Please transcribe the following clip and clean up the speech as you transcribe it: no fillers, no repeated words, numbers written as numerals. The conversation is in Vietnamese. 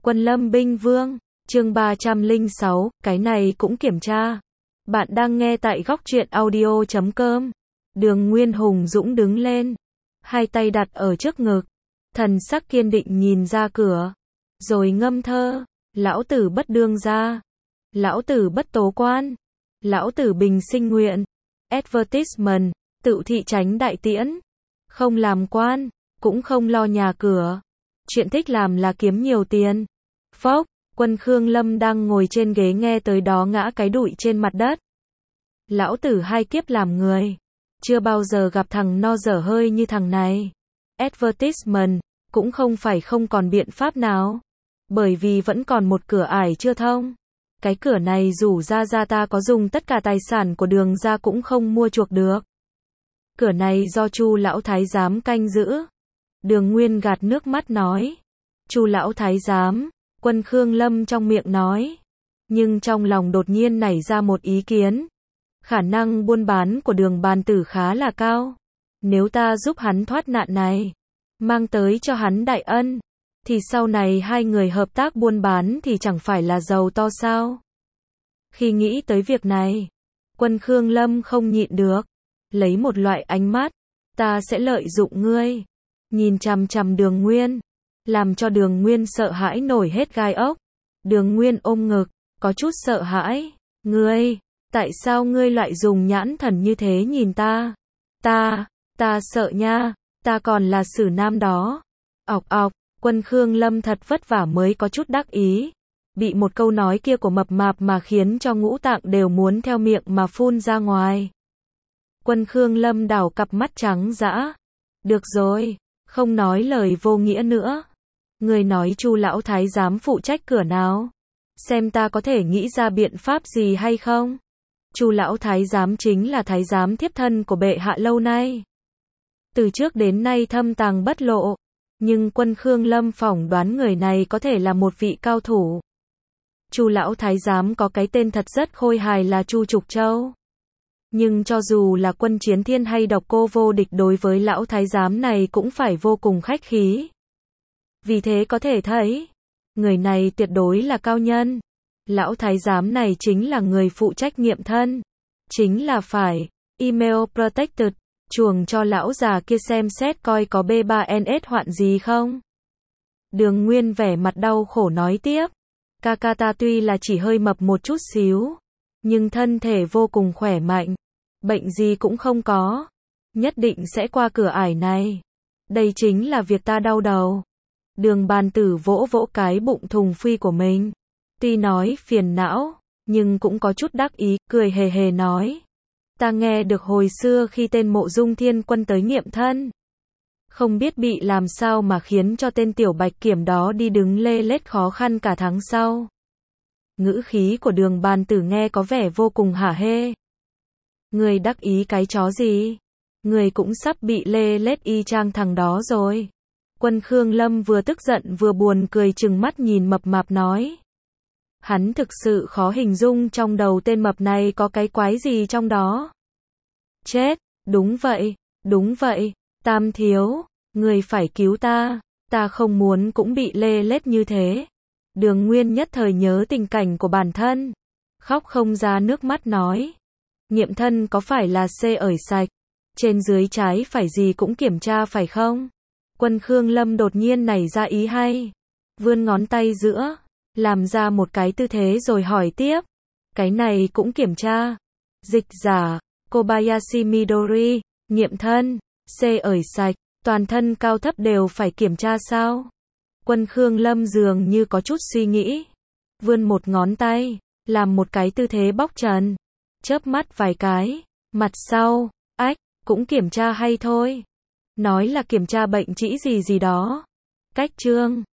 Quân Lâm binh vương, chương 306, cái này cũng kiểm tra. Bạn đang nghe tại góc truyện audio.com. Đường Nguyên hùng dũng đứng lên, hai tay đặt ở trước ngực, thần sắc kiên định nhìn ra cửa, rồi ngâm thơ, lão tử bất đương gia, lão tử bất tố quan, lão tử bình sinh nguyện. Advertisement, tự thị tránh đại tiễn, không làm quan, cũng không lo nhà cửa, chuyện thích làm là kiếm nhiều tiền. Phốc, Quân Khương Lâm đang ngồi trên ghế nghe tới đó ngã cái đụi trên mặt đất. Lão tử hai kiếp làm người, chưa bao giờ gặp thằng no dở hơi như thằng này. Advertisement, cũng không phải không còn biện pháp nào, bởi vì vẫn còn một cửa ải chưa thông. Cái cửa này dù ra ta có dùng tất cả tài sản của Đường ra cũng không mua chuộc được. Cửa này do Chu lão thái giám canh giữ. Đường Nguyên gạt nước mắt nói. Chu lão thái giám, Quân Khương Lâm trong miệng nói, nhưng trong lòng đột nhiên nảy ra một ý kiến. Khả năng buôn bán của Đường bàn tử khá là cao. Nếu ta giúp hắn thoát nạn này, mang tới cho hắn đại ân, thì sau này hai người hợp tác buôn bán thì chẳng phải là giàu to sao? Khi nghĩ tới việc này, Quân Khương Lâm không nhịn được, lấy một loại ánh mắt, ta sẽ lợi dụng ngươi, nhìn chằm chằm Đường Nguyên, làm cho Đường Nguyên sợ hãi nổi hết gai ốc. Đường Nguyên ôm ngực, có chút sợ hãi, ngươi, tại sao ngươi lại dùng nhãn thần như thế nhìn ta? Ta sợ nha, ta còn là Sử Nam đó. Ọc ọc, Quân Khương Lâm thật vất vả mới có chút đắc ý, bị một câu nói kia của mập mạp mà khiến cho ngũ tạng đều muốn theo miệng mà phun ra ngoài. Quân Khương Lâm đảo cặp mắt trắng dã. Được rồi, không nói lời vô nghĩa nữa. Người nói Chu lão thái giám phụ trách cửa nào? Xem ta có thể nghĩ ra biện pháp gì hay không? Chu lão thái giám chính là thái giám thiếp thân của bệ hạ lâu nay. Từ trước đến nay thâm tàng bất lộ, nhưng Quân Khương Lâm phỏng đoán người này có thể là một vị cao thủ. Chu lão thái giám có cái tên thật rất khôi hài là Chu Trục Châu. Nhưng cho dù là Quân Chiến Thiên hay Độc Cô Vô Địch đối với lão thái giám này cũng phải vô cùng khách khí. Vì thế có thể thấy, người này tuyệt đối là cao nhân. Lão thái giám này chính là người phụ trách nghiệm thân, chính là phải email protected, chuồng cho lão già kia xem xét coi có B3NS hoạn gì không. Đường Nguyên vẻ mặt đau khổ nói tiếp, ca ta tuy là chỉ hơi mập một chút xíu, nhưng thân thể vô cùng khỏe mạnh, bệnh gì cũng không có, nhất định sẽ qua cửa ải này. Đây chính là việc ta đau đầu. Đường bàn tử vỗ vỗ cái bụng thùng phi của mình, tuy nói phiền não, nhưng cũng có chút đắc ý, cười hề hề nói. Ta nghe được hồi xưa khi tên Mộ Dung Thiên Quân tới nghiệm thân, không biết bị làm sao mà khiến cho tên tiểu bạch kiểm đó đi đứng lê lết khó khăn cả tháng sau. Ngữ khí của Đường bàn tử nghe có vẻ vô cùng hả hê. Người đắc ý cái chó gì? Người cũng sắp bị lê lết y chang thằng đó rồi. Quân Khương Lâm vừa tức giận vừa buồn cười trừng mắt nhìn mập mạp nói. Hắn thực sự khó hình dung trong đầu tên mập này có cái quái gì trong đó. Chết, đúng vậy, Tam thiếu, người phải cứu ta không muốn cũng bị lê lết như thế. Đường Nguyên nhất thời nhớ tình cảnh của bản thân, khóc không ra nước mắt nói. Nghiệm thân có phải là ởi sạch, trên dưới trái phải gì cũng kiểm tra phải không? Quân Khương Lâm đột nhiên nảy ra ý hay, vươn ngón tay giữa, làm ra một cái tư thế rồi hỏi tiếp. Cái này cũng kiểm tra. Dịch giả, Kobayashi Midori, nghiệm thân, ởi sạch, toàn thân cao thấp đều phải kiểm tra sao? Quân Khương Lâm dường như có chút suy nghĩ, vươn một ngón tay, làm một cái tư thế bóc trần, chớp mắt vài cái, mặt sau, cũng kiểm tra hay thôi. Nói là kiểm tra bệnh trĩ gì đó. Cách chương